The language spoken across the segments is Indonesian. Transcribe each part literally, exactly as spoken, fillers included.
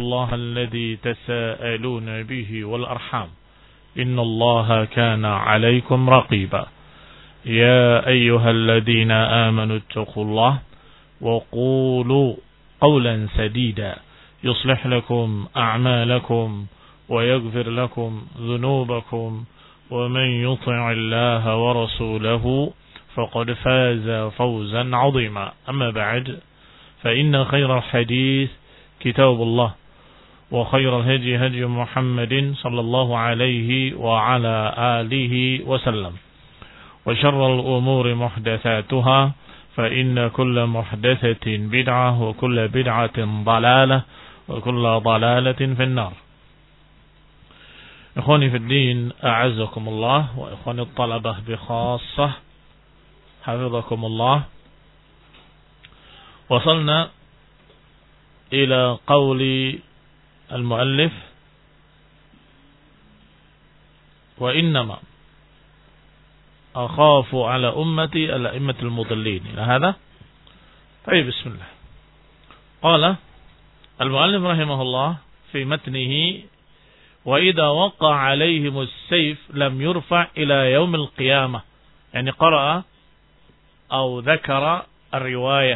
الله الذي تساءلون به والأرحام إن الله كان عليكم رقيبا يا أيها الذين آمنوا اتقوا الله وقولوا قولا سديدا يصلح لكم أعمالكم ويغفر لكم ذنوبكم ومن يطع الله ورسوله فقد فاز فوزا عظيما أما بعد فإن خير الحديث كتاب الله وخير الهدي هدي محمد صلى الله عليه وعلى آله وسلم وشر الأمور محدثاتها فإن كل محدثة بدعة وكل بدعة ضلالة وكل ضلالة في النار. إخواني في الدين أعزكم الله وإخواني الطلبة بخاصة حفظكم الله. وصلنا إلى قول المؤلف وإنما أخاف على أمتي الأئمة المضلين إلى هذا. طيب بسم الله. قال المؤلف رحمه الله في متنه وإذا وقع عليهم السيف لم يرفع إلى يوم القيامة، يعني قرأ أو ذكر الرواية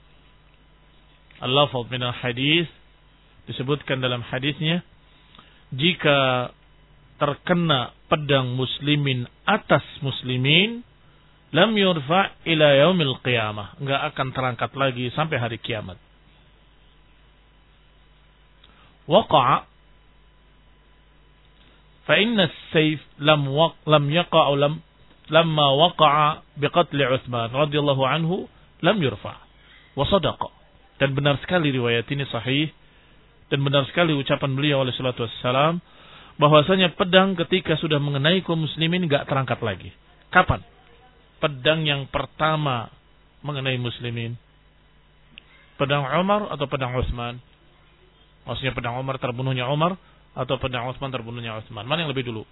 اللفظ من الحديث, disebutkan dalam hadisnya, jika terkena pedang muslimin atas muslimin, lam yurfa ila yaumil qiyamah, enggak akan terangkat lagi sampai hari kiamat. Waqa'a fa inna as-sayf lam waq lam yaqa' lam lamma waqa'a biqatl Utsman radhiyallahu anhu lam yurfa wa sadaqa. Dan benar sekali riwayat ini sahih, dan benar sekali ucapan beliau alaihi salatu wassalam bahwasanya pedang ketika sudah mengenai kaum muslimin enggak terangkat lagi. Kapan pedang yang pertama mengenai muslimin? Pedang Umar atau pedang Utsman? Maksudnya pedang Umar terbunuhnya Umar atau pedang Utsman terbunuhnya Utsman? Mana yang lebih dulu?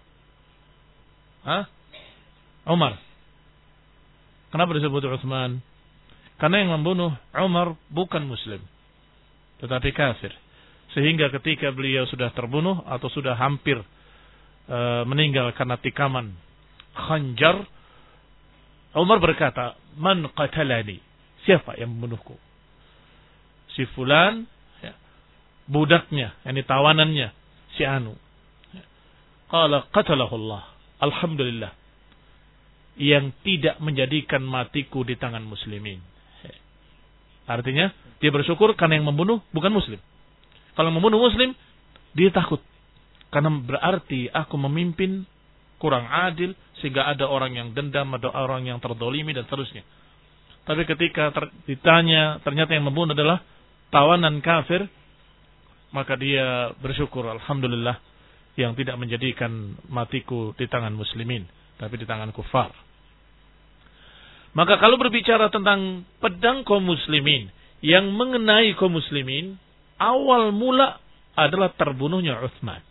Hah? Umar. Kenapa disebut Utsman? Karena yang membunuh Umar bukan muslim, tetapi kafir. Sehingga ketika beliau sudah terbunuh atau sudah hampir e, meninggal karena tikaman khanjar, Umar berkata, "Man qatalani?" Siapa yang membunuhku? Si fulan, ya, budaknya, yakni tawanannya, si anu. Qala qatalahu Allah. Alhamdulillah. Yang tidak menjadikan matiku di tangan muslimin. Artinya dia bersyukur karena yang membunuh bukan muslim. Kalau membunuh muslim, dia takut. Karena berarti aku memimpin kurang adil, sehingga ada orang yang dendam, ada orang yang terdolimi dan seterusnya. Tapi ketika ter- ditanya, ternyata yang membunuh adalah tawanan kafir, maka dia bersyukur, alhamdulillah, yang tidak menjadikan matiku di tangan muslimin, tapi di tangan kufar. Maka kalau berbicara tentang pedang kaum muslimin yang mengenai kaum muslimin, awal mula adalah terbunuhnya Utsman.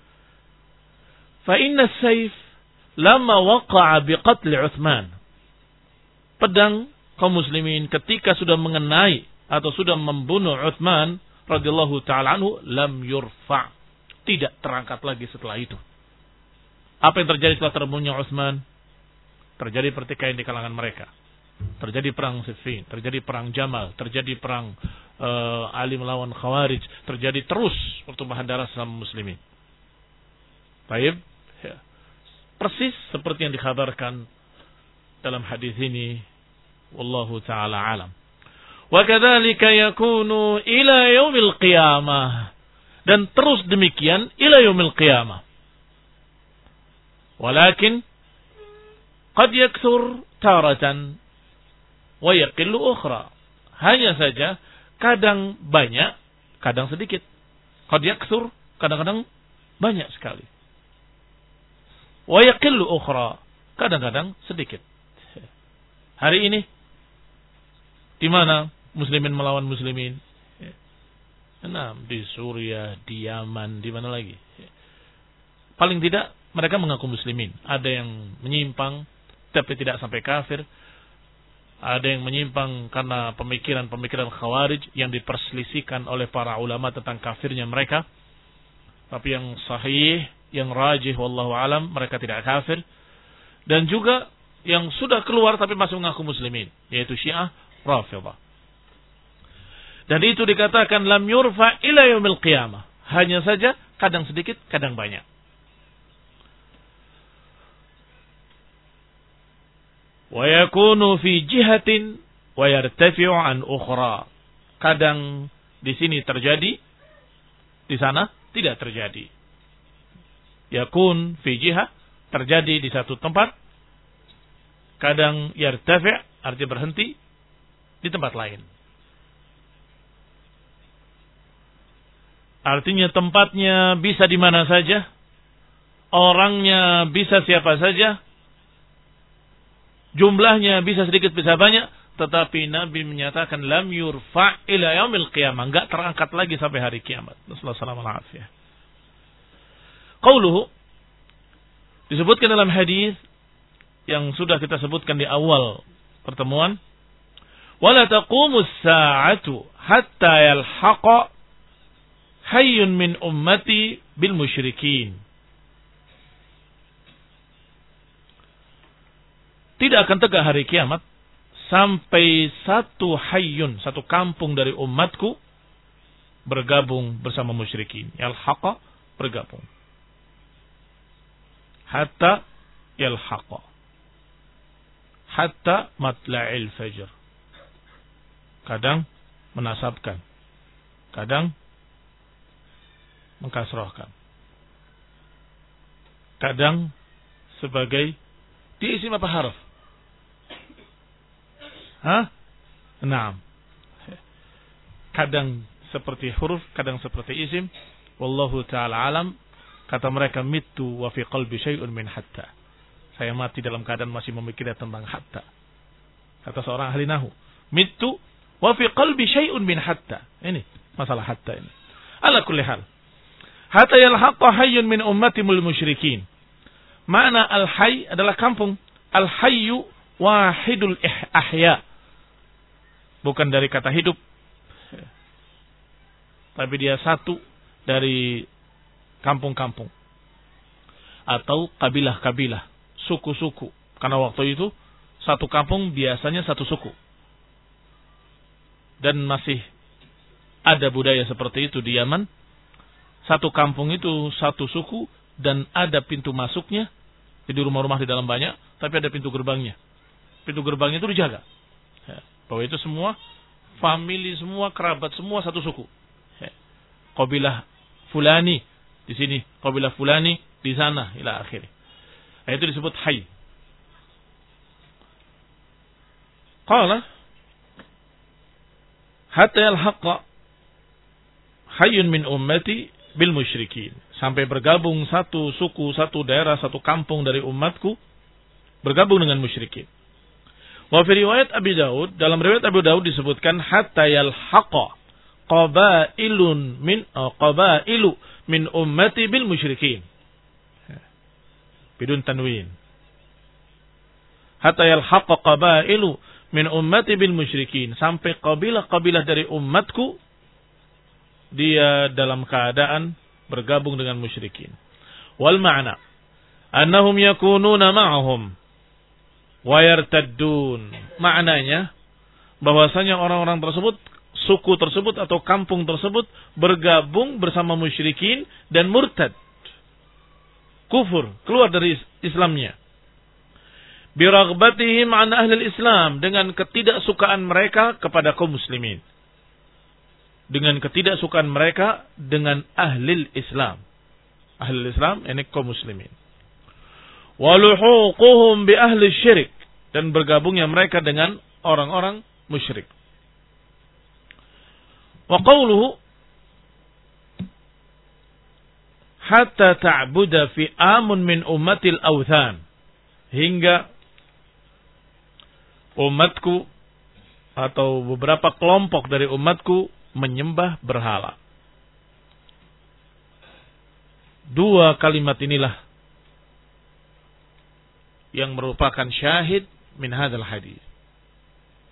Fa inna as-sayf lamma waqa'a biqatl Utsman. Pedang kaum muslimin ketika sudah mengenai atau sudah membunuh Utsman radhiyallahu taala anhu, lam yurfa, tidak terangkat lagi setelah itu. Apa yang terjadi setelah terbunuhnya Utsman? Terjadi pertikaian di kalangan mereka. Terjadi perang Siffin, terjadi perang Jamal, terjadi perang uh, Ali melawan Khawarij, terjadi terus pertumpahan darah sama muslimin. Baik, ya. Persis seperti yang dikhabarkan dalam hadis ini, wallahu taala alam. Wa kadzalika yakunu ila yaumil qiyamah, dan terus demikian ila yaumil qiyamah. Walakin qad yakthur taratan wa yaqillu ukhra. Hanya saja kadang banyak, kadang sedikit. Qad yakthur, kadang-kadang banyak sekali. Wa yaqillu ukhra, kadang-kadang sedikit. Hari ini di mana muslimin melawan muslimin? Nah, di Suriah, di Yaman, di mana lagi? Paling tidak mereka mengaku muslimin. Ada yang menyimpang tapi tidak sampai kafir. ada yang menyimpang karena pemikiran-pemikiran Khawarij yang diperselisihkan oleh para ulama tentang kafirnya mereka. Tapi yang sahih, yang rajih wallahu alam, mereka tidak kafir. Dan juga yang sudah keluar tapi masih mengaku muslimin, yaitu Syiah Rafidhah. Dan itu dikatakan lam yurfa ila yaumil qiyamah. Hanya saja kadang sedikit, kadang banyak. Wa yakunu fi jihatin wa yartafi'u an ukhra. Kadang di sini terjadi, di sana tidak terjadi. Yakun fi jihah, terjadi di satu tempat. Kadang yartafi', artinya berhenti di tempat lain. Artinya tempatnya bisa di mana saja, orangnya bisa siapa saja, jumlahnya bisa sedikit bisa banyak, tetapi Nabi menyatakan lam yurfa' ila yaumil qiyamah, enggak terangkat lagi sampai hari kiamat. Sallallahu alaihi wasallam. Qauluhu disebutkan dalam hadis yang sudah kita sebutkan di awal pertemuan, wala taqumus sa'atu hatta yalhaqa hayyun min ummati bil musyrikin. Tidak akan tegak hari kiamat sampai satu hayyun, satu kampung dari umatku bergabung bersama musyrikin. Yalhaqa, bergabung. Hatta yalhaqa. Hatta matla'il fajr. Kadang menasabkan, kadang mengkasrahkan, kadang sebagai diisim apa harf? Hah? Naam. Kadang seperti huruf, kadang seperti isim. Wallahu ta'ala alam. Kata mereka, mitu wa fi qalbi syai'un min hatta. Saya mati dalam keadaan masih memikirkan tentang hatta. Kata seorang ahli nahu, mitu wa fi qalbi syai'un min hatta. Ini masalah hatta ini. Ala kulli hal, hatta yalhaqa hayyun min ummatimul musyrikin. Makna al-hayy adalah kampung. Al-hayyu wahidul ahya. Bukan dari kata hidup, tapi dia satu dari kampung-kampung atau kabilah-kabilah, suku-suku. Karena waktu itu satu kampung biasanya satu suku. Dan masih ada budaya seperti itu di Yaman. Satu kampung itu satu suku dan ada pintu masuknya. Jadi rumah-rumah di dalam banyak, tapi ada pintu gerbangnya. Pintu gerbangnya itu dijaga. Bahwa itu semua famili, semua kerabat, semua satu suku. Qabilah fulani di sini, qabilah fulani di sana, ila akhir. Itu disebut hayy. Qala hatta yalhaqa hayyun min ummati bil musyrikin. Sampai bergabung satu suku, satu daerah, satu kampung dari umatku bergabung dengan musyrikin. Wa fi riwayat Abi Daud, dalam riwayat Abu Daud disebutkan hatta yalhaqa qabailun min uh, qabailu min ummati bil musyrikin. Bidun tanwin. Hatta yalhaqa qabailu min ummati bil musyrikin, sampai kabilah-kabilah dari umatku dia dalam keadaan bergabung dengan musyrikin. Wal ma'na annahum yakununa ma'ahum wa yartaddun. Maknanya bahwasanya orang-orang tersebut, suku tersebut atau kampung tersebut bergabung bersama musyrikin dan murtad, kufur, keluar dari Islamnya. Biraghbatihim an ahli Islam, dengan ketidaksukaan mereka kepada kaum muslimin. Dengan ketidaksukaan mereka dengan ahli Islam. Ahli Islam ini kaum muslimin. Waluhuquhum bi ahli syirik, dan bergabungnya mereka dengan orang-orang musyrik. Wa qawluhu hatta ta'buda fi amun min ummatil awthan, hingga umatku atau beberapa kelompok dari umatku menyembah berhala. Dua kalimat inilah yang merupakan syahid min hadzal hadis.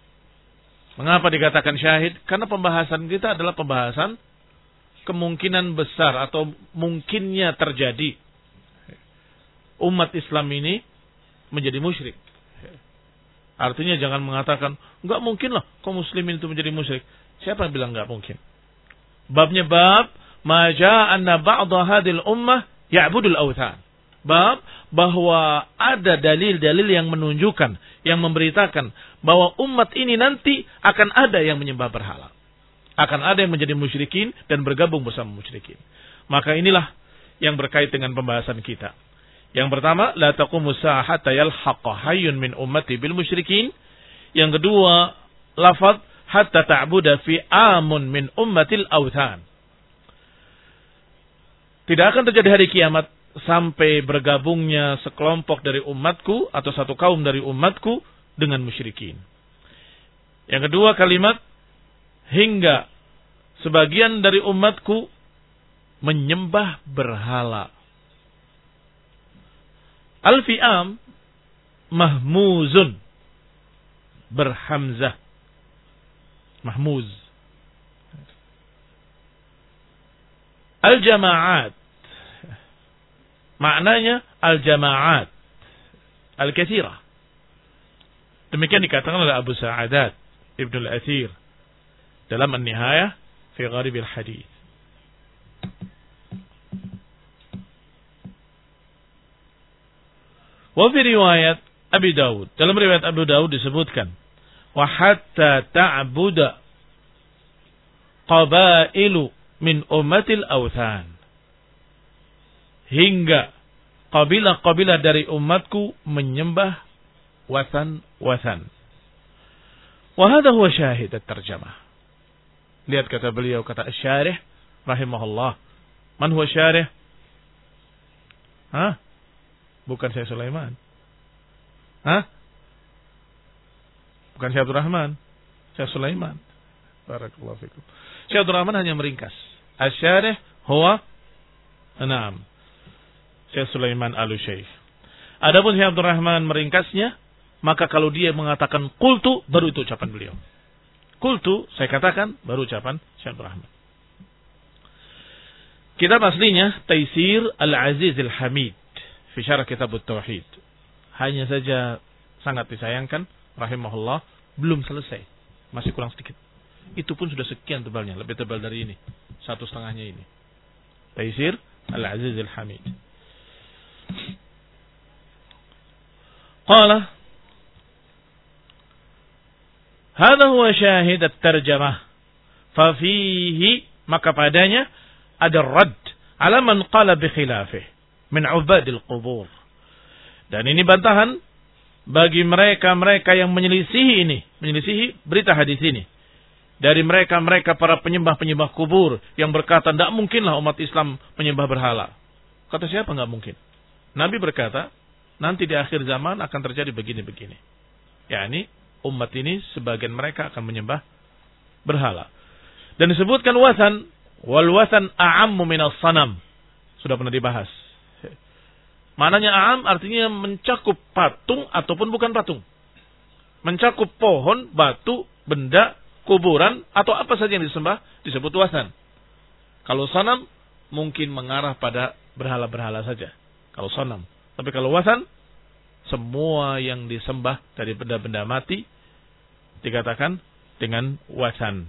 Mengapa dikatakan syahid? Karena pembahasan kita adalah pembahasan kemungkinan besar atau mungkinnya terjadi umat Islam ini menjadi musyrik. Artinya jangan mengatakan, enggak mungkin lah kaum muslimin itu menjadi musyrik. Siapa yang bilang enggak mungkin? Babnya bab ma ja'anna ba'dha hadhil ummah ya'budul awthan. Bab bahwa ada dalil-dalil yang menunjukkan, yang memberitakan bahwa umat ini nanti akan ada yang menyembah berhala. Akan ada yang menjadi musyrikin dan bergabung bersama musyrikin. Maka inilah yang berkait dengan pembahasan kita. Yang pertama, la taqumu sa'ah hatta yalhaqa hayyun min ummati bil musyrikin. Yang kedua, lafaz hatta ta'buda fi amun min ummatil awthan. Tidak akan terjadi hari kiamat sampai bergabungnya sekelompok dari umatku atau satu kaum dari umatku dengan musyrikin. Yang kedua kalimat hingga sebagian dari umatku menyembah berhala. Al-fi'am mahmuzun berhamzah. Mahmuz. Al-jama'at maknanya al-jama'at al-kathirah. Demikian dikatakan oleh Abu Sa'adat Ibn al-Athir dalam An-Nihayah fi Gharib al-Hadith. Wa fi riwayat Abi Dawud, dalam riwayat Abu Dawud disebutkan, wa hatta ta'buda qabailu min ummatil awthan. Hingga kabilah-kabilah dari umatku menyembah wasan-wasan. Wa hadha huwa syahid at-tarjamah. Lihat kata beliau, kata Asy-Syarih rahimahullah. Man huwa syarih? Hah? Bukan Syekh Sulaiman. Hah? Bukan Syekh Abdul Rahman. Syekh Sulaiman. Barakallahu fikum. Syekh Abdul Rahman hanya meringkas. Asy-Syarih huwa Naam. Syekh Sulaiman Al-Syekh. Adapun Syekh Abdul Rahman meringkasnya, maka kalau dia mengatakan qultu, baru itu ucapan beliau. Qultu, saya katakan, baru ucapan Syekh Abdul Rahman. Kitab aslinya Taisir Al-Aziz Al-Hamid fi syarah Kitab At-Tauhid. Hanya saja sangat disayangkan rahimahullah belum selesai. Masih kurang sedikit. Itu pun sudah sekian tebalnya, lebih tebal dari ini. Satu setengahnya ini. Taisir Al-Aziz Al-Hamid. Qala hadha huwa syahid at-tarjamah. Fa fihi, maka padanya ada rad ala man qala bi khilafih min ubadil qubur. Dan ini bantahan bagi mereka-mereka yang menyelisihi ini, menyelisihi berita hadis ini. Dari mereka-mereka para penyembah-penyembah kubur yang berkata, tidak mungkinlah umat Islam menyembah berhala. Kata siapa enggak mungkin? Nabi berkata, nanti di akhir zaman akan terjadi begini-begini. yakni umat ini sebagian mereka akan menyembah berhala. Dan disebutkan wasan, wal wasan a'ammu minas sanam. Sudah pernah dibahas. Maknanya a'am artinya mencakup patung ataupun bukan patung. Mencakup pohon, batu, benda, kuburan atau apa saja yang disembah disebut wasan. Kalau sanam mungkin mengarah pada berhala-berhala saja. Kalau sanam. Tapi kalau wasan, semua yang disembah dari benda-benda mati dikatakan dengan wasan.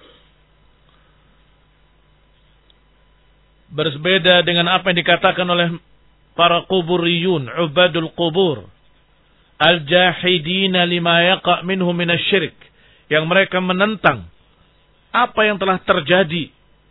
Berbeda dengan apa yang dikatakan oleh para kuburiyun, ubadul kubur, al-jahidina lima yaqa' minhum minasyirik, yang mereka menentang apa yang telah terjadi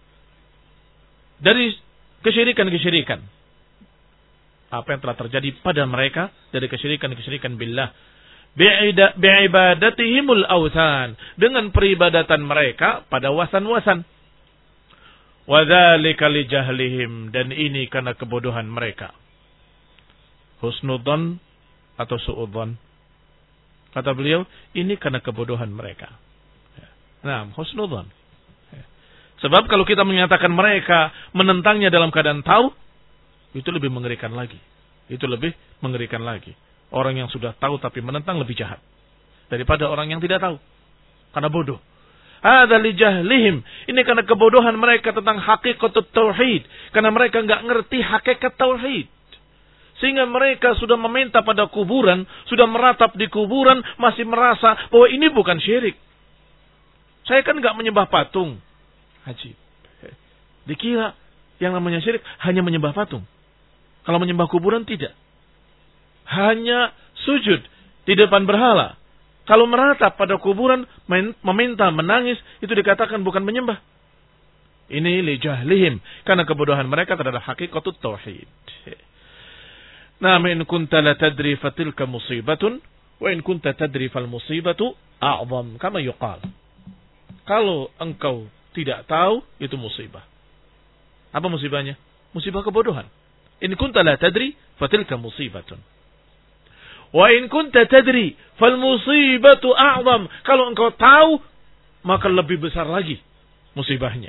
dari kesyirikan-kesyirikan. Apa yang telah terjadi pada mereka dari kesyirikan-kesyirikan billah. Bi'ibadatihimul awthan, dengan peribadatan mereka pada wasan-wasan. Wadzalika lijahlihim, dan ini karena kebodohan mereka. Husnudzon atau suudzon. Kata beliau, ini karena kebodohan mereka. Nah, husnudzon. Sebab kalau kita menyatakan mereka menentangnya dalam keadaan tahu, itu lebih mengerikan lagi. Itu lebih mengerikan lagi. Orang yang sudah tahu tapi menentang lebih jahat daripada orang yang tidak tahu. karena bodoh. Hadza li jahlihim. Ini karena kebodohan mereka tentang hakikatut tauhid. Karena mereka enggak ngerti hakikat tauhid. Sehingga mereka sudah meminta pada kuburan, sudah meratap di kuburan, masih merasa bahwa ini bukan syirik. Saya kan enggak menyembah patung. Ajib. Dikira yang namanya syirik hanya menyembah patung. Kalau menyembah kuburan tidak. Hanya sujud di depan berhala. Kalau meratap pada kuburan, meminta, menangis, itu dikatakan bukan menyembah. Ini li jahlihim, karena kebodohan mereka terhadap hakikatut tauhid. Nah, in kunta la tadri fatilka musibatun, wa in kunta tadri fal musibatu a'zam, kama yuqal. Kalau engkau tidak tahu, itu musibah. Apa musibahnya? Musibah kebodohan. In kunta la tadri fatilka musibatun. Wa in kunta tadri fal musibatu a'zam. Kalau engkau tahu, maka lebih besar lagi musibahnya.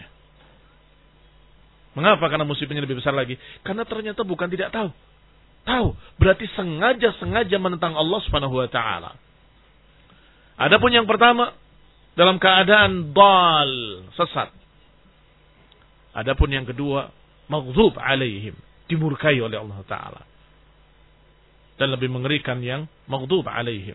Mengapa? Karena musibahnya lebih besar lagi. Karena ternyata bukan tidak tahu. Tahu. Berarti sengaja-sengaja menentang Allah Subhanahu wa taala. Adapun yang pertama, dalam keadaan dal, sesat. Adapun yang kedua, maghdhub alaihim, dimurkai oleh Allah taala. Dan lebih mengerikan yang maghdhub alaihim.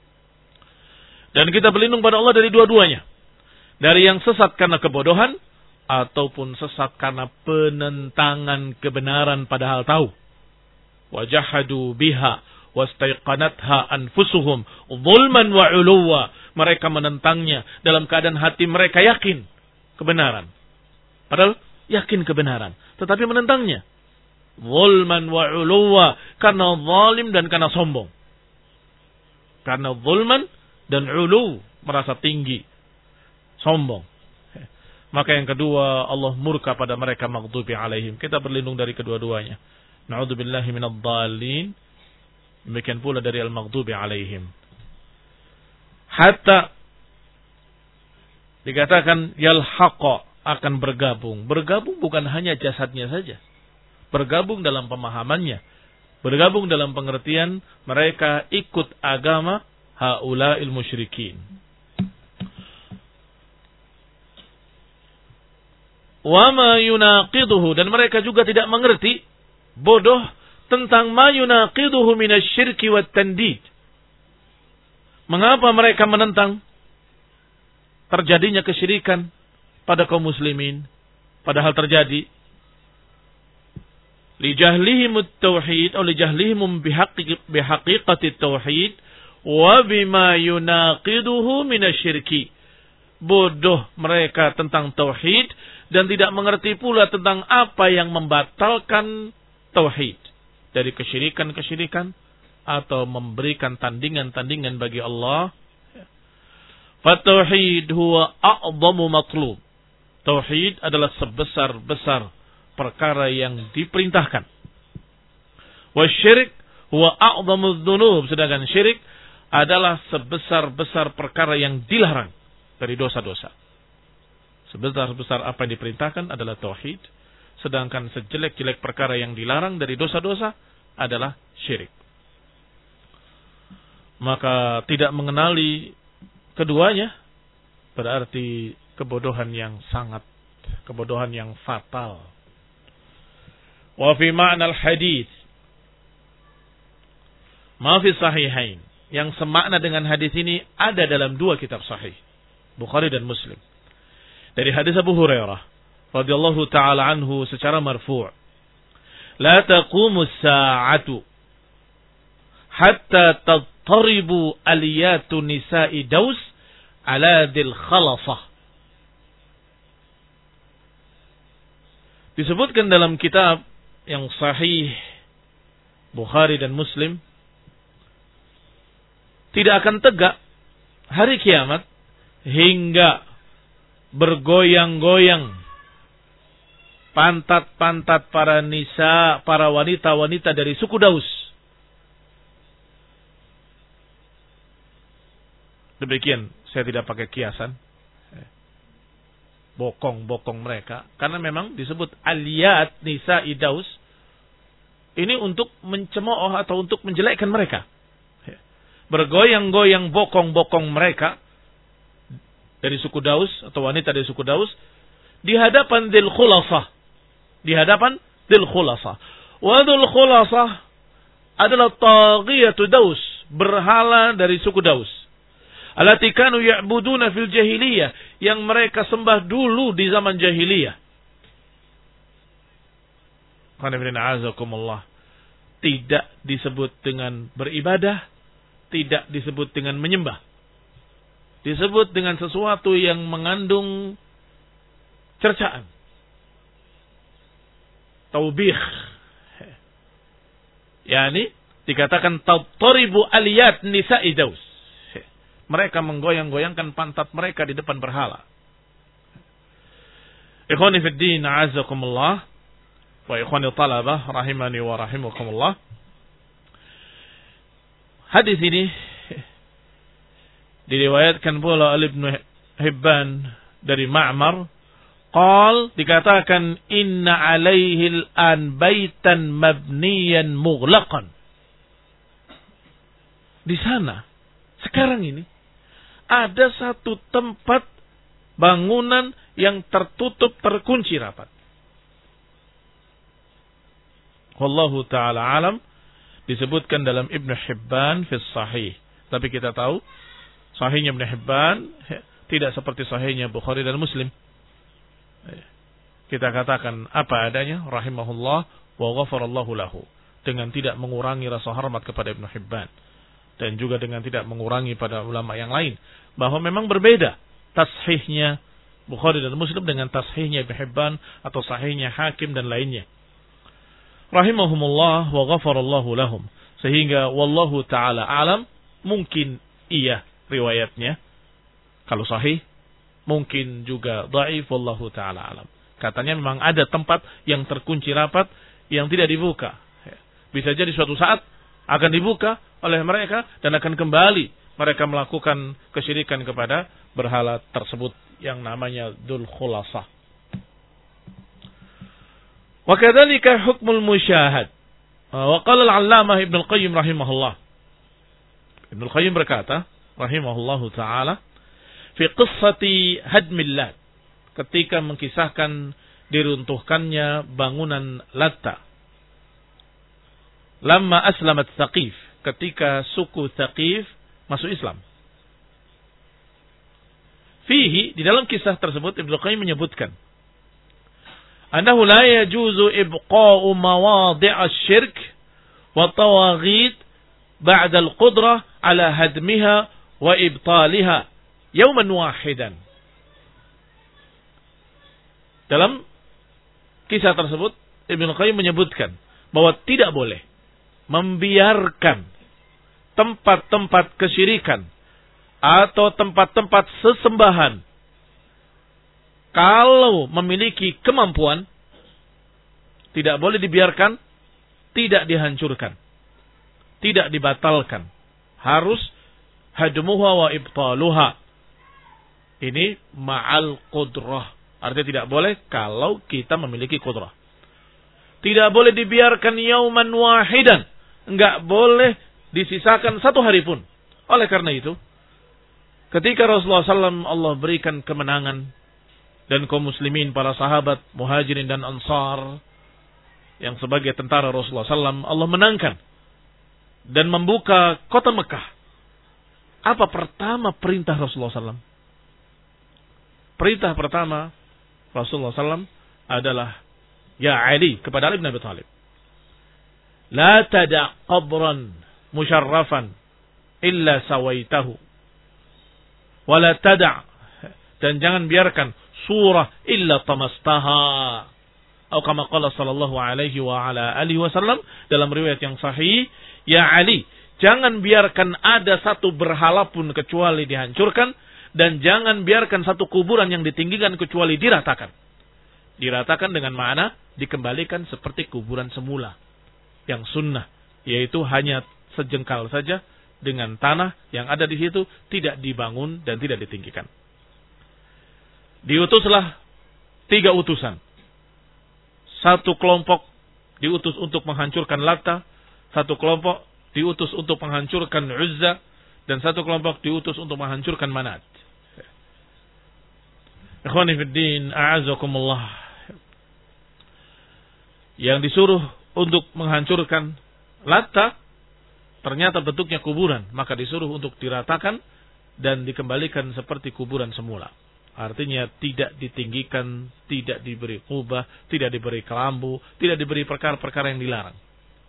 Dan kita berlindung pada Allah dari dua-duanya. Dari yang sesat karena kebodohan, ataupun sesat karena penentangan kebenaran padahal tahu. Wajahadu biha wastaiqanatha anfusuhum zulman wa uluwa. Mereka menentangnya dalam keadaan hati mereka yakin kebenaran. Padahal yakin kebenaran, tetapi menentangnya. Zulman wa uluwa, karena zalim dan karena sombong. Karena zulman dan ulu, merasa tinggi, sombong. Maka yang kedua, Allah murka pada mereka, maghdubi alaihim. Kita berlindung dari kedua-duanya. Na'udzubillahi minadh dhalin. Demikian pula dari al-maghdubi alaihim. Hatta dikatakan yalhaqa, akan bergabung. Bergabung bukan hanya jasadnya saja. Bergabung dalam pemahamannya. Bergabung dalam pengertian mereka ikut agama haula'il musyrikin. Wa ma yunaqiduhu, dan mereka juga tidak mengerti, bodoh tentang ma yunaqiduhu minasyirki wat tandid. Mengapa mereka menentang terjadinya kesyirikan pada kaum muslimin? Padahal terjadi. Li jahlihim at-tauhid, atau li jahlihim bihaqiqati at-tauhid wa bima yunaqiduhu minasyirki. Bodoh mereka tentang tauhid dan tidak mengerti pula tentang apa yang membatalkan tauhid dari kesyirikan-kesyirikan atau memberikan tandingan-tandingan bagi Allah. Fa-tauhid huwa a'zamu matlub. Tauhid adalah sebesar-besar perkara yang diperintahkan. Wasyirik huwa a'zamu dzunub, sedangkan syirik adalah sebesar-besar perkara yang dilarang dari dosa-dosa. Sebesar-besar apa yang diperintahkan adalah tauhid, sedangkan sejelek-jelek perkara yang dilarang dari dosa-dosa adalah syirik. Maka tidak mengenali keduanya berarti kebodohan yang sangat, kebodohan yang fatal. Wa fi ma'na al-hadits ma fi sahihain, yang semakna dengan hadis ini ada dalam dua kitab sahih, Bukhari dan Muslim. Dari hadis Abu Hurairah radhiyallahu taala anhu secara marfu', la taqumu as-sa'atu hatta tattaribu aliyatu nisa'i Daus ala dil khalasah. Disebutkan dalam kitab yang sahih Bukhari dan Muslim, tidak akan tegak hari kiamat hingga bergoyang-goyang pantat-pantat para nisa, para wanita-wanita dari suku Daus. Demikian, saya tidak pakai kiasan. Bokong-bokong mereka. Karena memang disebut aliyat nisa'i Daus. Ini untuk mencemooh atau untuk menjelekkan mereka. Bergoyang-goyang bokong-bokong mereka dari suku Daus atau wanita dari suku Daus di hadapan Dzul Khulasah. Di hadapan Dzul Khulasah. Wa Dzul Khulasah adalah taghiyatu Daus, berhala dari suku Daus. Allati kanu ya'buduna fil jahiliyah, yang mereka sembah dulu di zaman jahiliyah. Tidak disebut dengan beribadah, tidak disebut dengan menyembah. Disebut dengan sesuatu yang mengandung cercaan. Taubih. Yani dikatakan tattaribu aliyat nisa'i Daus. Mereka menggoyang-goyangkan pantat mereka di depan berhala. Ikhwani fid din, a'azzakumullah wa ikhwani talabah rahimani wa rahimakumullah. Hadis ini diriwayatkan pula oleh Ibnu Hibban dari Ma'mar, qal, dikatakan inna alaihi al-an baitan mabniyan mughlaqan. Di sana sekarang ini ada satu tempat bangunan yang tertutup, terkunci rapat. Wallahu ta'ala alam, disebutkan dalam Ibnu Hibban fi sahih. Tapi kita tahu sahihnya Ibnu Hibban tidak seperti sahihnya Bukhari dan Muslim. Kita katakan apa adanya, rahimahullah wa ghafarallahu lahu, dengan tidak mengurangi rasa hormat kepada Ibnu Hibban, dan juga dengan tidak mengurangi pada ulama yang lain, bahwa memang berbeda tashihnya Bukhari dan Muslim dengan tashihnya Ibnu Hibban atau sahihnya Hakim dan lainnya. Rahimahumullah wa ghafarallahu lahum. Sehingga wallahu ta'ala alam, mungkin iya riwayatnya kalau sahih, mungkin juga dhaif, wallahu ta'ala alam. Katanya memang ada tempat yang terkunci rapat yang tidak dibuka. Bisa jadi suatu saat akan dibuka oleh mereka dan akan kembali mereka melakukan kesyirikan kepada berhala tersebut yang namanya Dzul Khulasah. Wa kadzalika hukmul musyahad. Wa qala al-'allamah Ibnu al-Qayyim rahimahullah. Ibnu al-Qayyim berkata rahimahullahu taala fi qissati hadmil Lat, ketika mengkisahkan diruntuhkannya bangunan Latta. Lamma aslamat Tsaqif, ketika suku Tsaqif masuk Islam. Fihi, di dalam kisah tersebut Ibnu Qayyim menyebutkan annahu la yajuzu ibqa'u mawadhi' asy-syirk wa tawaghit ba'da al-qudrah ala hadmiha wa ibtaliha yawman wahidan. Dalam kisah tersebut Ibnu Qayyim menyebutkan bahwa tidak boleh membiarkan tempat-tempat kesyirikan atau tempat-tempat sesembahan kalau memiliki kemampuan, tidak boleh dibiarkan, tidak dihancurkan, tidak dibatalkan. Harus hadmuha wa ibtaluha. Ini ma'al qudrah. Artinya tidak boleh kalau kita memiliki qudrah. Tidak boleh dibiarkan yauman wahidan. Enggak boleh disisakan satu hari pun. Oleh karena itu, ketika Rasulullah shallallahu alaihi wasallam Allah berikan kemenangan, dan kaum muslimin, para sahabat, muhajirin dan ansar, yang sebagai tentara Rasulullah shallallahu alaihi wasallam, Allah menangkan dan membuka kota Mekah. Apa pertama perintah Rasulullah shallallahu alaihi wasallam? Perintah pertama Rasulullah shallallahu alaihi wasallam adalah, ya Ali, kepada Ali bin Abi Thalib, la tada' qabran musyarrafan illa sawaitahu, wa la tada', dan jangan biarkan surah illa tamastaha, atau kama qala sallallahu alaihi wa ala alihi wasallam dalam riwayat yang sahih, ya Ali, jangan biarkan ada satu berhala pun kecuali dihancurkan, dan jangan biarkan satu kuburan yang ditinggikan kecuali diratakan. Diratakan dengan makna dikembalikan seperti kuburan semula yang sunnah, yaitu hanya sejengkal saja dengan tanah yang ada di situ, tidak dibangun dan tidak ditinggikan. Diutuslah tiga utusan. Satu kelompok diutus untuk menghancurkan Latta, satu kelompok diutus untuk menghancurkan Uzza, dan satu kelompok diutus untuk menghancurkan Manat. Ikhwani fid din, a'azakumullah. Yang disuruh untuk menghancurkan Latta ternyata bentuknya kuburan, maka disuruh untuk diratakan dan dikembalikan seperti kuburan semula. Artinya tidak ditinggikan, tidak diberi kubah, tidak diberi kelambu, tidak diberi perkara-perkara yang dilarang.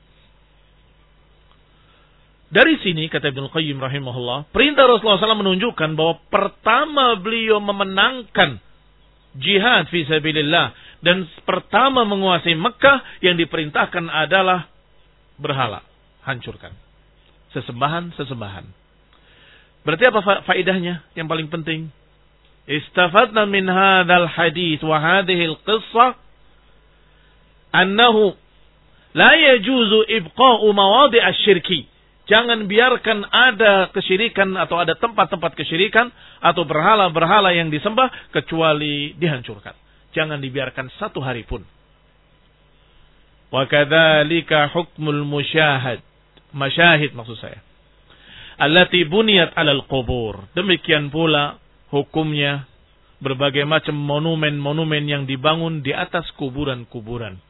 Dari sini kata Ibnu Qayyim rahimahullah, perintah Rasulullah shallallahu alaihi wasallam menunjukkan bahwa pertama beliau memenangkan jihad fi sabilillah dan pertama menguasai Mekah yang diperintahkan adalah berhala, hancurkan. Sesembahan-sesembahan. Berarti apa fa- faedahnya yang paling penting? Istafadna min hadzal hadits wa hadhihi al-qissah annahu la yajuzu ibqa'u mawadi' asy-syirki. Jangan biarkan ada kesyirikan atau ada tempat-tempat kesyirikan atau berhala-berhala yang disembah kecuali dihancurkan. Jangan dibiarkan satu hari pun. Wa kadzalika hukmul musyahid. Masyahid maksud saya. Allati buniyat 'alal qubur. Demikian pula hukumnya berbagai macam monumen-monumen yang dibangun di atas kuburan-kuburan.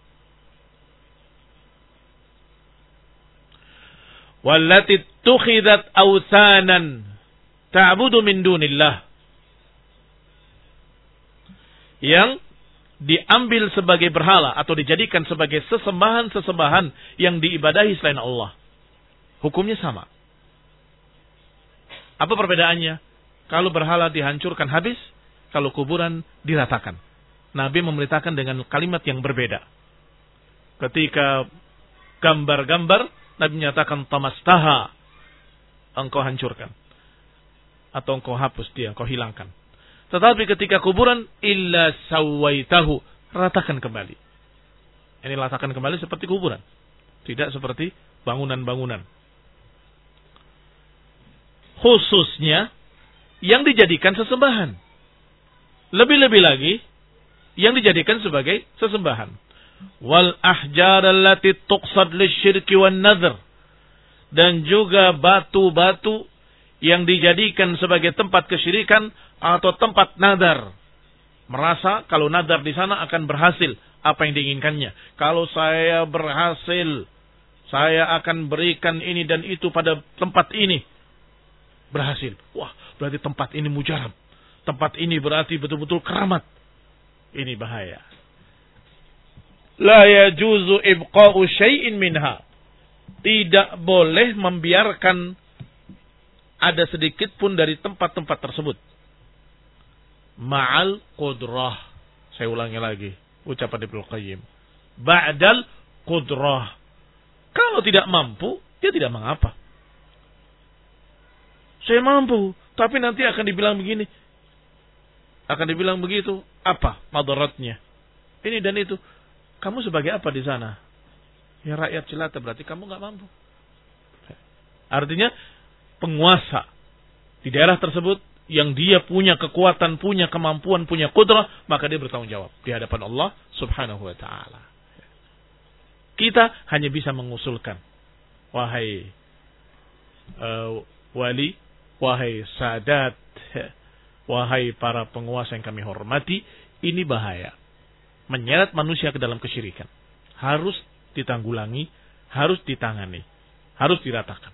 Wallati tukhidat awthanan ta'budu min dunillah. Yang diambil sebagai berhala atau dijadikan sebagai sesembahan-sesembahan yang diibadahi selain Allah. Hukumnya sama. Apa perbedaannya? Kalau berhala dihancurkan habis, kalau kuburan diratakan. Nabi memerintahkan dengan kalimat yang berbeda. Ketika gambar-gambar, Nabi menyatakan tamastaha, engkau hancurkan. Atau engkau hapus dia, engkau hilangkan. Tetapi ketika kuburan, illa sawaitahu, ratakan kembali. Ini ratakan kembali seperti kuburan. Tidak seperti bangunan-bangunan. Khususnya, yang dijadikan sesembahan. Lebih-lebih lagi, yang dijadikan sebagai sesembahan. Wal ahjar allati tuqsad lisyirki wan nadhr. Dan juga batu-batu yang dijadikan sebagai tempat kesyirikan atau tempat nadar. Merasa kalau nadar di sana akan berhasil apa yang diinginkannya. Kalau saya berhasil, saya akan berikan ini dan itu pada tempat ini. Berhasil. Wah, berarti tempat ini mujarab. Tempat ini berarti betul-betul keramat. Ini bahaya. La yajuzu ibqa'u syai'in minha. Tidak boleh membiarkan ada sedikit pun dari tempat-tempat tersebut. Ma'al qudrah. Saya ulangi lagi ucapan Ibnu Qayyim. Ba'dal qudrah. Kalau tidak mampu, dia tidak mengapa. Saya mampu, tapi nanti akan dibilang begini. Akan dibilang begitu. Apa madaratnya? Ini dan itu. Kamu sebagai apa di sana? Ya rakyat jelata, berarti kamu nggak mampu. Artinya penguasa di daerah tersebut yang dia punya kekuatan, punya kemampuan, punya kudrah, maka dia bertanggung jawab di hadapan Allah Subhanahu wa taala. Kita hanya bisa mengusulkan, wahai uh, wali, wahai sadat, wahai para penguasa yang kami hormati, ini bahaya. Menyeret manusia ke dalam kesyirikan. Harus ditanggulangi, harus ditangani, harus diratakan.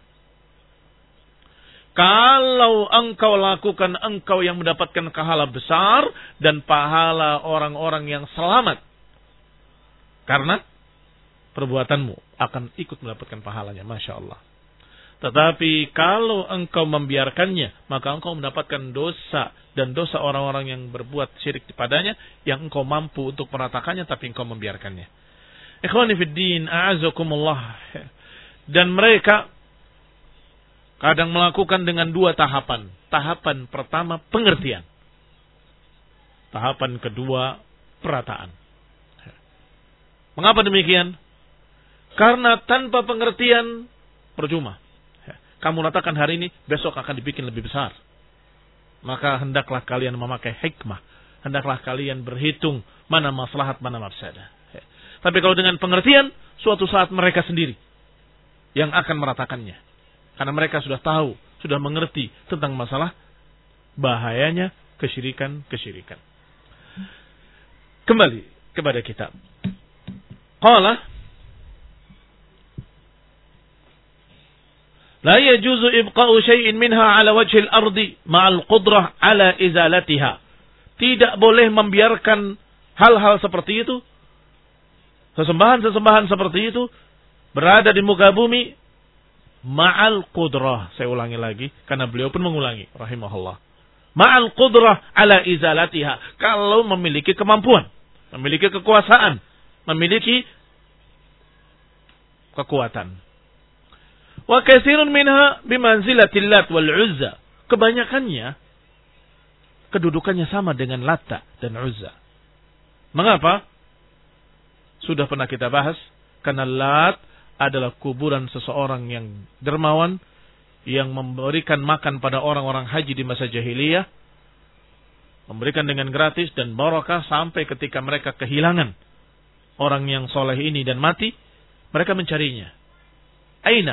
Kalau engkau lakukan, engkau yang mendapatkan pahala besar dan pahala orang-orang yang selamat. Karena perbuatanmu akan ikut mendapatkan pahalanya, Masya Allah. Tetapi kalau engkau membiarkannya, maka engkau mendapatkan dosa dan dosa orang-orang yang berbuat syirik kepadanya, yang engkau mampu untuk meratakannya, tapi engkau membiarkannya. Ikhwani fid din, a'azakumullah. Dan mereka kadang melakukan dengan dua tahapan. Tahapan pertama, pengertian. Tahapan kedua, perataan. Mengapa demikian? Karena tanpa pengertian, percuma. Kamu ratakan hari ini, besok akan dibikin lebih besar. Maka hendaklah kalian memakai hikmah. Hendaklah kalian berhitung mana maslahat, mana mafsadah. Tapi kalau dengan pengertian, suatu saat mereka sendiri yang akan meratakannya. Karena mereka sudah tahu, sudah mengerti tentang masalah bahayanya kesyirikan-kesyirikan. Kembali kepada kitab. Qala la yajuzu ibqa'u syai'in minha 'ala wajhil ardi ma'al qudrah 'ala izalatiha. Tidak boleh membiarkan hal-hal seperti itu, sesembahan-sesembahan seperti itu berada di muka bumi ma'al qudrah. Saya ulangi lagi karena beliau pun mengulangi rahimahullah. Ma'al qudrah 'ala izalatiha. Kalau memiliki kemampuan, memiliki kekuasaan, memiliki kekuatan. Wa katsirun minha bimanzilatil Lat wal Uzza. Kebanyakannya kedudukannya sama dengan Latta dan Uzza. Mengapa? Sudah pernah kita bahas. Karena Lat adalah kuburan seseorang yang dermawan, yang memberikan makan pada orang-orang haji di masa jahiliyah, memberikan dengan gratis dan barakah sampai ketika mereka kehilangan orang yang soleh ini dan mati, mereka mencarinya. Aina?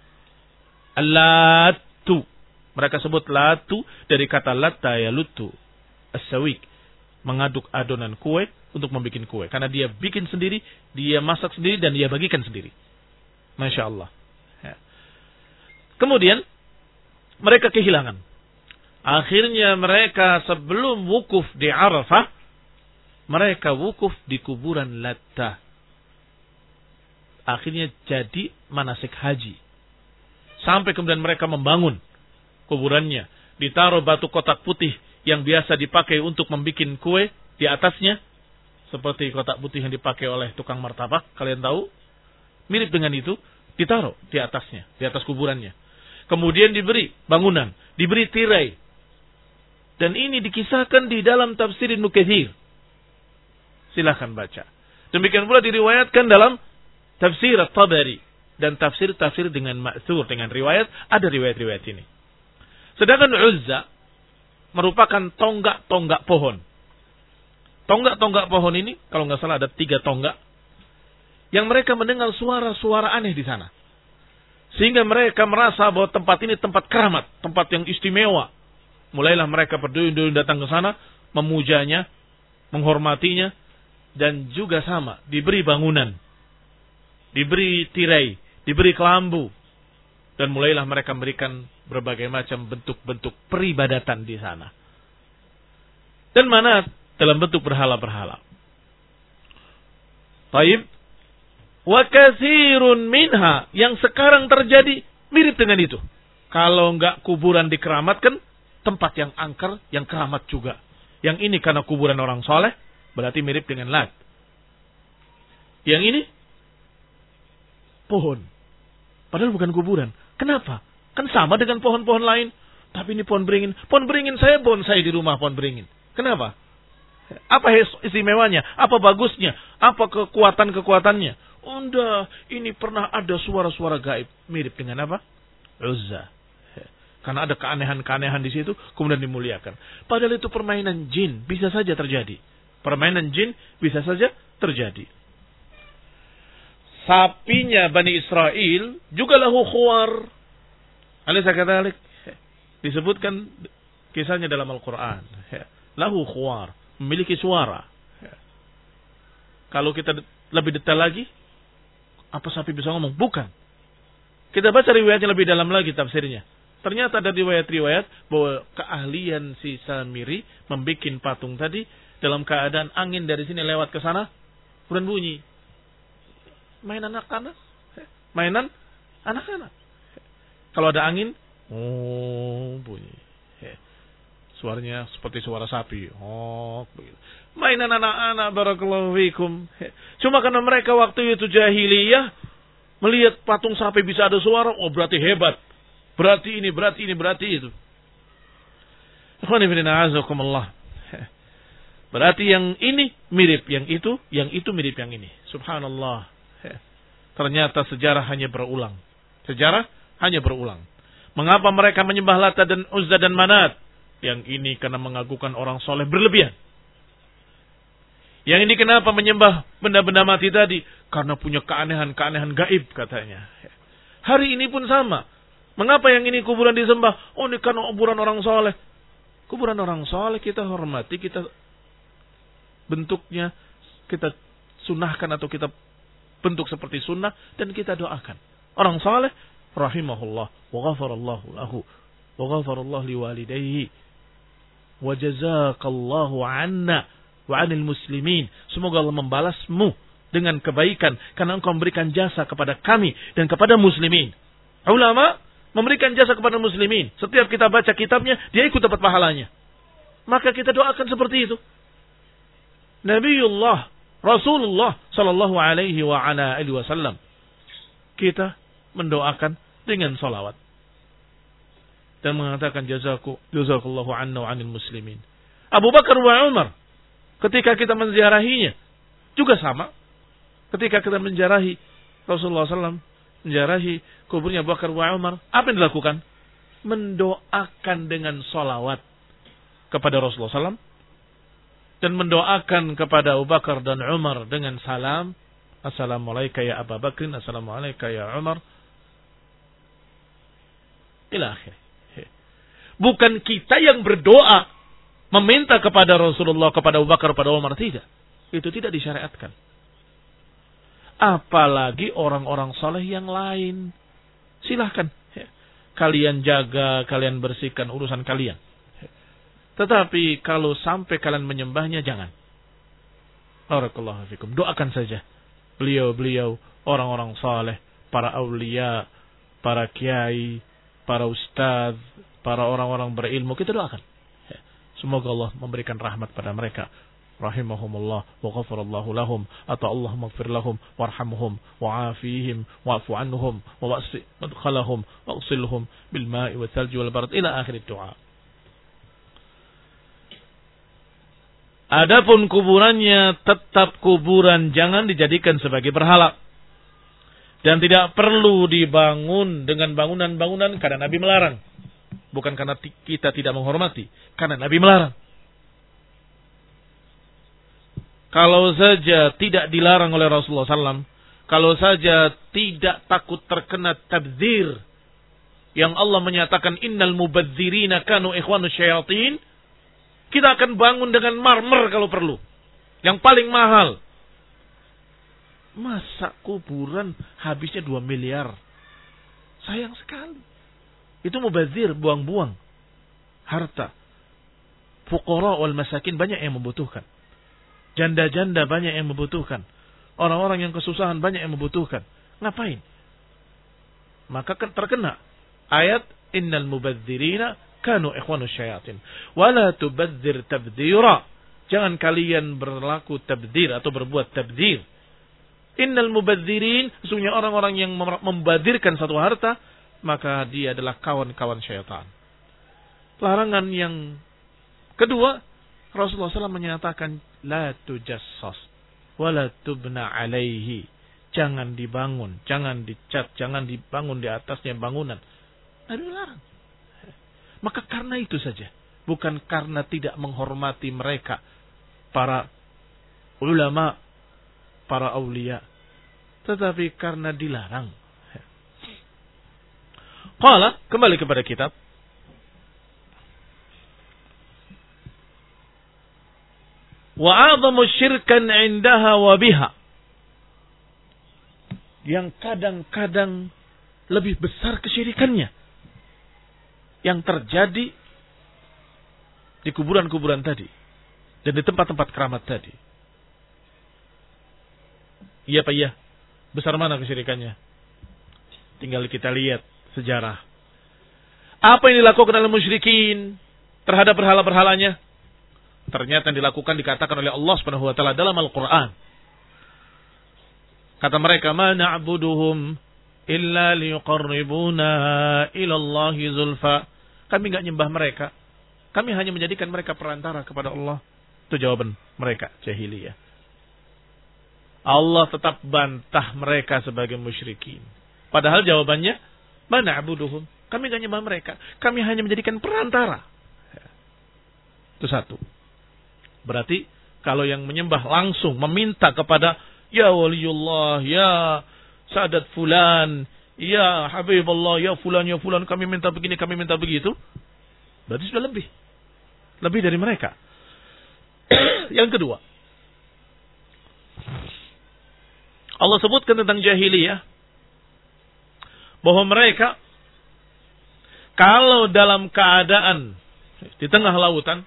Al-Latu. Mereka sebut Latu dari kata Latta ya lutu. As-sawik. Mengaduk adonan kue untuk membuat kue. Karena dia bikin sendiri, dia masak sendiri, dan dia bagikan sendiri. Masya Allah. Ya. Kemudian, mereka kehilangan. Akhirnya mereka sebelum wukuf di Arafah, mereka wukuf di kuburan Latta. Akhirnya jadi manasik haji. Sampai kemudian mereka membangun kuburannya. Ditaruh batu kotak putih yang biasa dipakai untuk membuat kue di atasnya. Seperti kotak putih yang dipakai oleh tukang martabak. Kalian tahu? Mirip dengan itu. Ditaruh di atasnya. Di atas kuburannya. Kemudian diberi bangunan. Diberi tirai. Dan ini dikisahkan di dalam tafsir Ibnu Katsir. Silahkan baca. Demikian pula diriwayatkan dalam tafsir At-Tabari. Dan tafsir-tafsir dengan ma'thur. Dengan riwayat. Ada riwayat-riwayat ini. Sedangkan Uzza merupakan tonggak-tonggak pohon. Tonggak-tonggak pohon ini, kalau nggak salah ada tiga tonggak, yang mereka mendengar suara-suara aneh di sana. Sehingga mereka merasa bahwa tempat ini tempat keramat, tempat yang istimewa. Mulailah mereka berduyun-duyun datang ke sana, memujanya, menghormatinya, dan juga sama, diberi bangunan, diberi tirai, diberi kelambu, dan mulailah mereka memberikan berbagai macam bentuk-bentuk peribadatan di sana. Dan mana dalam bentuk berhala-berhala. Taib. Wa katsirun minha. Yang sekarang terjadi mirip dengan itu. Kalau enggak kuburan dikeramatkan, tempat yang angker, yang keramat juga. Yang ini karena kuburan orang soleh, berarti mirip dengan Lat. Yang ini, pohon. Padahal bukan kuburan. Kenapa? Kan sama dengan pohon-pohon lain. Tapi ini pohon beringin. Pohon beringin saya bonsai di rumah pohon beringin. Kenapa? Apa istimewanya? Apa bagusnya? Apa kekuatan-kekuatannya? Unda, ini pernah ada suara-suara gaib. Mirip dengan apa? Uzza. Karena ada keanehan-keanehan di situ, kemudian dimuliakan. Padahal itu permainan jin. Bisa saja terjadi. Permainan jin bisa saja terjadi. Sapinya Bani Israel juga lahu khuwar. Alaysa kadzalik? Disebutkan kisahnya dalam Al-Quran. Lahu khuwar. Memiliki suara. Kalau kita lebih detail lagi, apa sapi bisa ngomong? Bukan. Kita baca riwayatnya lebih dalam lagi tafsirnya. Ternyata ada riwayat-riwayat bahwa keahlian si Samiri membuat patung tadi dalam keadaan angin dari sini lewat ke sana, kemudian bunyi. Mainan anak-anak. Mainan anak-anak. Kalau ada angin, oh bunyi. Suaranya seperti suara sapi. Oh, begitu. Mainan anak-anak, barakallahu fikum. Cuma karena mereka waktu itu jahiliyah, melihat patung sapi bisa ada suara, oh berarti hebat. Berarti ini, berarti ini, berarti itu. Berarti yang ini mirip yang itu, yang itu mirip yang ini. Subhanallah. Ternyata sejarah hanya berulang. Sejarah hanya berulang. Mengapa mereka menyembah Lata dan Uzza dan Manat? Yang ini karena mengagungkan orang soleh berlebihan. Yang ini kenapa menyembah benda-benda mati tadi? Karena punya keanehan-keanehan gaib katanya. Hari ini pun sama. Mengapa yang ini kuburan disembah? Oh ini karena kuburan orang soleh. Kuburan orang soleh kita hormati, kita bentuknya kita sunahkan atau kita bentuk seperti sunnah dan kita doakan. Orang saleh rahimahullah wa ghafarallahu lahu wa ghafarallahu liwalidayhi wa jazakallahu anna wa 'anil muslimin. Semoga Allah membalasmu dengan kebaikan karena engkau memberikan jasa kepada kami dan kepada muslimin. Ulama memberikan jasa kepada muslimin. Setiap kita baca kitabnya, dia ikut dapat pahalanya. Maka kita doakan seperti itu. Nabiullah Rasulullah sallallahu alaihi wa ala alihi wasallam, kita mendoakan dengan salawat dan mengatakan jazaku jazakallahu anna wa 'anil muslimin. Abu Bakar wa Umar ketika kita menziarahinya juga sama. Ketika kita menziarahi Rasulullah sallallahu alaihi wasallam, menziarahi kuburnya Abu Bakar wa Umar, apa yang dilakukan? Mendoakan dengan salawat kepada Rasulullah sallallahu alaihi wasallam dan mendoakan kepada Abu Bakar dan Umar dengan salam, assalamualaikum ya Abu Bakr, assalamualaikum ya Umar, ila akhir. Bukan kita yang berdoa meminta kepada Rasulullah, kepada Abu Bakar, kepada Umar, tidak. Itu tidak disyariatkan. Apalagi orang-orang saleh yang lain. Silahkan kalian jaga, kalian bersihkan urusan kalian. Tetapi kalau sampai kalian menyembahnya, jangan. Barakallahu fikum. Doakan saja beliau-beliau, orang-orang saleh, para aulia, para kiai, para ustaz, para orang-orang berilmu, kita doakan. Semoga Allah memberikan rahmat pada mereka. Rahimahumullah wa ghafarallahu lahum, atau Allah maghfir lahum warhamhum wa'afihim wa'fu anhum wa wasi' madkhalahum waghsilhum bil ma'i wal thalji wal barad ila akhir doa. Adapun kuburannya tetap kuburan, jangan dijadikan sebagai berhala. Dan tidak perlu dibangun dengan bangunan-bangunan karena Nabi melarang. Bukan karena kita tidak menghormati, karena Nabi melarang. Kalau saja tidak dilarang oleh Rasulullah sallallahu alaihi wasallam, kalau saja tidak takut terkena tabdzir, yang Allah menyatakan innal mubadzirina kanu ikhwanu syayatin, kita akan bangun dengan marmer kalau perlu, yang paling mahal. Masa kuburan habisnya dua miliar? Sayang sekali. Itu mubadzir, buang-buang harta. Fuqara wal masakin banyak yang membutuhkan. Janda-janda banyak yang membutuhkan. Orang-orang yang kesusahan banyak yang membutuhkan. Ngapain? Maka terkena ayat innal mubadzirina kanu ikhwanu syayatin wala tubadzir tabdzira. Jangan kalian berlaku tabdzir atau berbuat tabdzir. Innal mubadzirin, sesungguhnya orang-orang yang membadirkan satu harta, maka dia adalah kawan-kawan syaitan. Larangan yang kedua, Rasulullah sallallahu alaihi wasallam menyatakan la tujassas wala tubna alaihi. Jangan dibangun, jangan dicat, jangan dibangun di atasnya bangunan. Nabi melarang. Maka karena itu saja, bukan karena tidak menghormati mereka, para ulama, para aulia, tetapi karena dilarang. Qala, kembali kepada kitab. Wa a'zamu syirkan 'indaha wa biha. Yang kadang-kadang lebih besar kesyirikannya yang terjadi di kuburan-kuburan tadi dan di tempat-tempat keramat tadi. Iya Pak, iya. Besar mana kesyirikannya? Tinggal kita lihat sejarah. Apa yang dilakukan oleh musyrikin terhadap berhala-berhalanya? Ternyata yang dilakukan dikatakan oleh Allah Subhanahu wa taala dalam Al-Qur'an. Kata mereka, "Ma na'buduhum illa liyuqarribuna ila Allahi zulfa." Kami enggak nyembah mereka. Kami hanya menjadikan mereka perantara kepada Allah. Itu jawaban mereka jahiliyah. Allah tetap bantah mereka sebagai musyrikin. Padahal jawabannya, "Ma na'buduhum." Kami enggak nyembah mereka. Kami hanya menjadikan perantara. Itu satu. Berarti kalau yang menyembah langsung meminta kepada ya waliullah, ya sadat fulan, ya habibullah, ya fulan, ya fulan, kami minta begini, kami minta begitu, berarti sudah lebih. Lebih dari mereka. Yang kedua, Allah sebutkan tentang jahiliyah bahwa mereka kalau dalam keadaan di tengah lautan,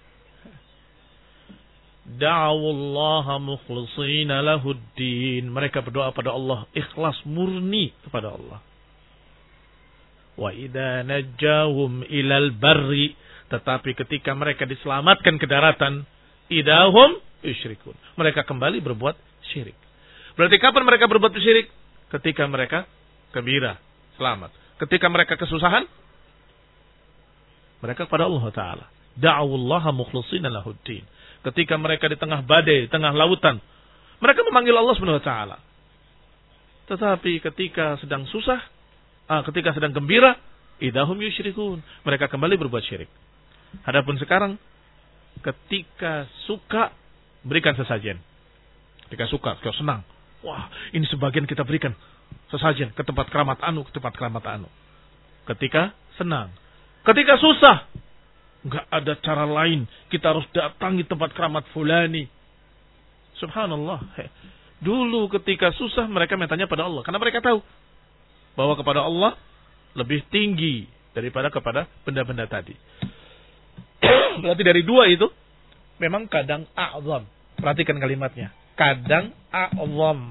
da'awullaha mukhlishina lahuddin. Mereka berdoa pada Allah ikhlas murni kepada Allah. Wa idza najjahum ilal barri, tetapi ketika mereka diselamatkan ke daratan, idahum yusyrikun. Mereka kembali berbuat syirik. Berarti kapan mereka berbuat syirik? Ketika mereka gembira, selamat. Ketika mereka kesusahan, mereka kepada Allah Ta'ala. Da'awullaha mukhlishina lahuddin. Ketika mereka di tengah badai, di tengah lautan, mereka memanggil Allah Subhanahu wa taala. Tetapi ketika sedang susah, ah, ketika sedang gembira, idahum yusyrikun. Mereka kembali berbuat syirik. Adapun sekarang, ketika suka, berikan sesajen. Ketika suka, ketika senang, wah, ini sebagian kita berikan sesajen ke tempat keramat anu, ke tempat keramat anu. Ketika senang. Ketika susah, enggak ada cara lain. Kita harus datangi tempat keramat fulani. Subhanallah. Dulu ketika susah mereka mintanya pada Allah. Karena mereka tahu bahwa kepada Allah lebih tinggi daripada kepada benda-benda tadi. Berarti dari dua itu memang kadang a'zam. Perhatikan kalimatnya. Kadang a'zam.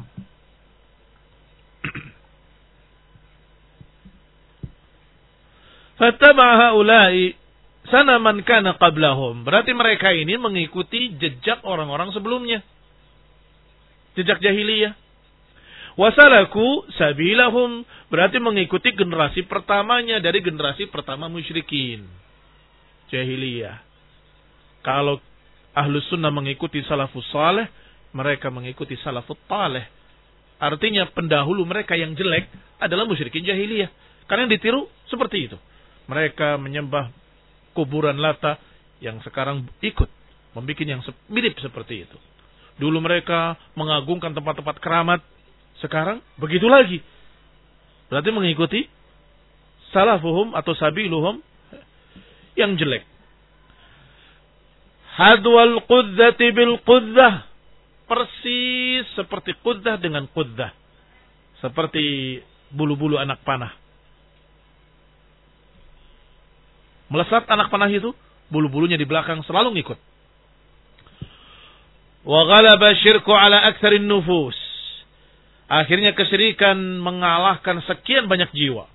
Fattaba'a haula'i sanaman kana qablahum. Berarti mereka ini mengikuti jejak orang-orang sebelumnya. Jejak jahiliyah. Wasalaku sabilahum. Berarti mengikuti generasi pertamanya dari generasi pertama musyrikin. Jahiliyah. Kalau Ahlus Sunnah mengikuti salafus saleh, mereka mengikuti salafut taleh. Artinya pendahulu mereka yang jelek adalah musyrikin jahiliyah. Karena yang ditiru seperti itu. Mereka menyembah kuburan Lata yang sekarang ikut membuat yang mirip seperti itu. Dulu mereka mengagungkan tempat-tempat keramat, sekarang begitu lagi. Berarti mengikuti salafuhum atau sabiluhum yang jelek. Hadwal qudzati bil qudzah, persis seperti qudzah dengan qudzah. Seperti bulu-bulu anak panah. Melesat anak panah itu, bulu-bulunya di belakang selalu ngikut. Wa ghalaba syirku ala aktsarin nufus. Akhirnya kesyirikan mengalahkan sekian banyak jiwa.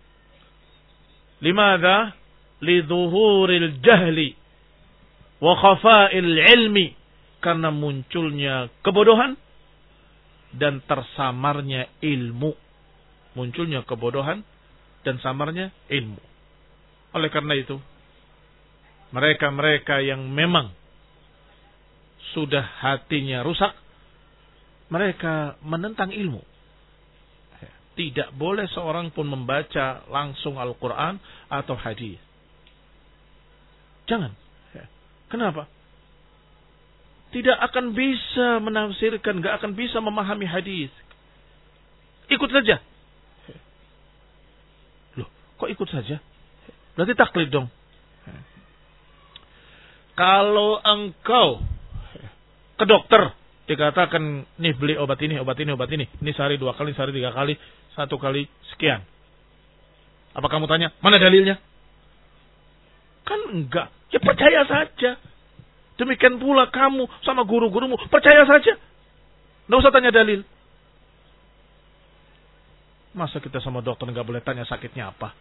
Limadha? Lidzuhuril jahli wa khafa'il ilmi. Karena munculnya kebodohan dan tersamarnya ilmu. Munculnya kebodohan dan samarnya ilmu. Oleh karena itu, mereka-mereka yang memang sudah hatinya rusak, mereka menentang ilmu. Tidak boleh seorang pun membaca langsung Al-Quran atau hadis. Jangan. Kenapa? Tidak akan bisa menafsirkan, gak akan bisa memahami hadis. Ikut saja. Loh, kok ikut saja? Berarti taklid dong. Kalau engkau ke dokter, dikatakan, nih beli obat ini, obat ini, obat ini. Ini sehari dua kali, sehari tiga kali, satu kali sekian. Apa kamu tanya, mana dalilnya? Kan enggak. Ya percaya saja. Demikian pula kamu sama guru-gurumu, percaya saja. Nggak usah tanya dalil. Masa kita sama dokter nggak boleh tanya sakitnya apa?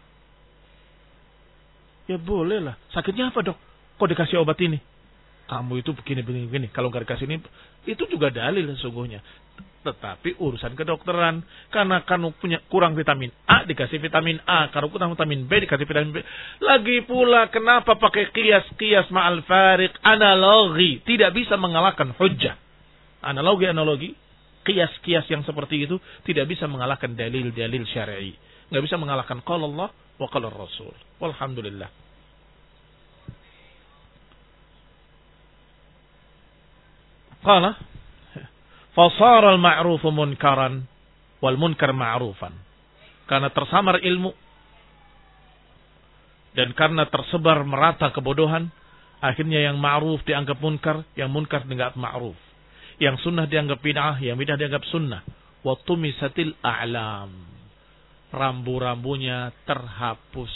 Ya boleh lah. Sakitnya apa dok? Kok dikasih obat ini? Kamu itu begini, begini, begini. Kalau nggak dikasih ini, itu juga dalil sesungguhnya. Tetapi urusan kedokteran. Karena kamu punya kurang vitamin A, dikasih vitamin A. Kalau kurang vitamin B, dikasih vitamin B. Lagi pula, kenapa pakai kias-kias ma'al farik? Analogi. Tidak bisa mengalahkan hujjah. Analogi-analogi. Kias-kias yang seperti itu tidak bisa mengalahkan dalil-dalil syar'i. Nggak bisa mengalahkan qala Allah wa qala Rasul. Walhamdulillah. Qala fasara al-ma'rufu munkaran wal munkar ma'rufan. Karena tersamar ilmu dan karena tersebar merata kebodohan, akhirnya yang ma'ruf dianggap munkar, yang munkar dianggap ma'ruf. Yang sunnah dianggap bid'ah, yang bid'ah dianggap sunnah. Wa tumisatil a'lam. Rambu-rambunya terhapus.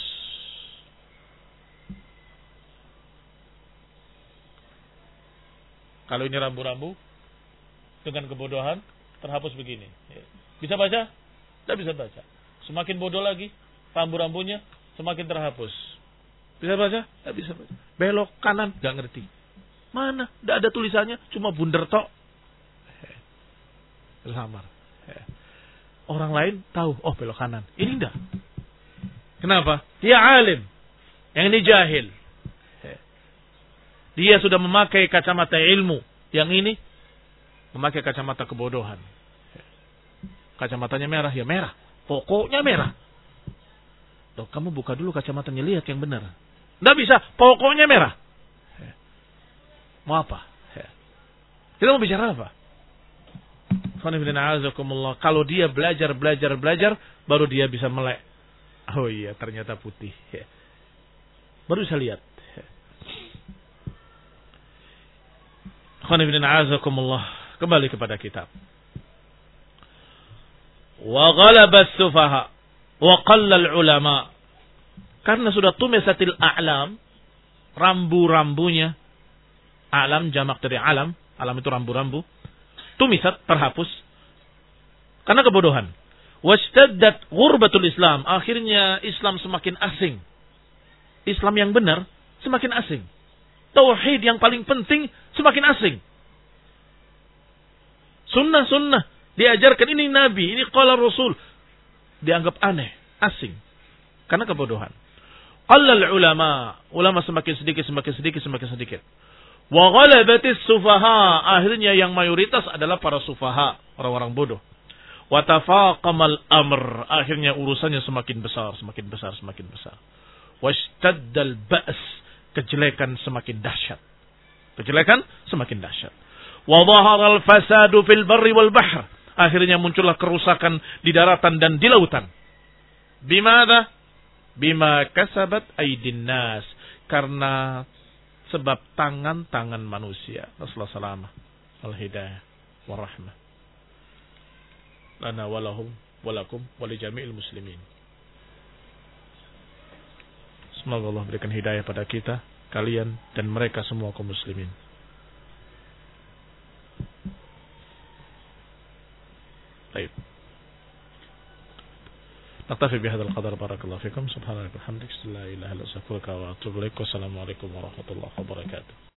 Kalau ini rambu-rambu dengan kebodohan terhapus begini. Bisa baca? Tidak bisa baca. Semakin bodoh lagi, rambu-rambunya semakin terhapus. Bisa baca? Tidak bisa baca. Belok kanan, gak ngerti. Mana? Tidak ada tulisannya, cuma bunder tok. Samar. Orang lain tahu, oh belok kanan. Ini enggak. Kenapa? Dia alim. Yang ini jahil. Dia sudah memakai kacamata ilmu. Yang ini memakai kacamata kebodohan. Kacamatanya merah, ya merah. Pokoknya merah. Loh, kamu buka dulu kacamatanya, lihat yang benar. Tidak bisa, pokoknya merah. Mau apa? Kita mau bicara apa? Kalau dia belajar, belajar, belajar, baru dia bisa melek. Oh iya, ternyata putih. Baru bisa lihat. Kembali kepada kitab. Wa ghalaba as-sufaha wa qalla al-ulama. Karena sudah tumisatil a'lam, rambu-rambunya. A'lam jamak dari alam, alam itu rambu-rambu. Tumisat terhapus karena kebodohan. Washtaddat ghurbatul Islam. Akhirnya Islam semakin asing. Islam yang benar semakin asing. Tauhid yang paling penting semakin asing. Sunnah-sunnah diajarkan, ini Nabi, ini qala Rasul, dianggap aneh, asing karena kebodohan. Qallal ulama, ulama semakin sedikit, semakin sedikit, semakin sedikit. Wa ghalabatis sufaha, akhirnya yang mayoritas adalah para sufaha, orang-orang bodoh. Wa tafaqamal amr, akhirnya urusannya semakin besar, semakin besar, semakin besar. Washtaddal ba's, kejelekan semakin dahsyat. Kejelekan semakin dahsyat. Wa dhaharal fasadu fil barri wal bahr, akhirnya muncullah kerusakan di daratan dan di lautan. Bimada? Bima kasabat aydin nas, karena sebab tangan-tangan manusia. Rasulullah salamah al-hidayah warahmah lana walahum walakum walijami'il muslimin. Semoga Allah berikan hidayah pada kita, kalian, dan mereka semua kaum muslimin. Baik. Naktafi bihadzal qadar, barakallahu fikum, subhanaka wa bihamdika, la ilaha illa anta, astaghfiruka wa atubu ilaik. Wassalamu alaikum warahmatullahi wabarakatuh.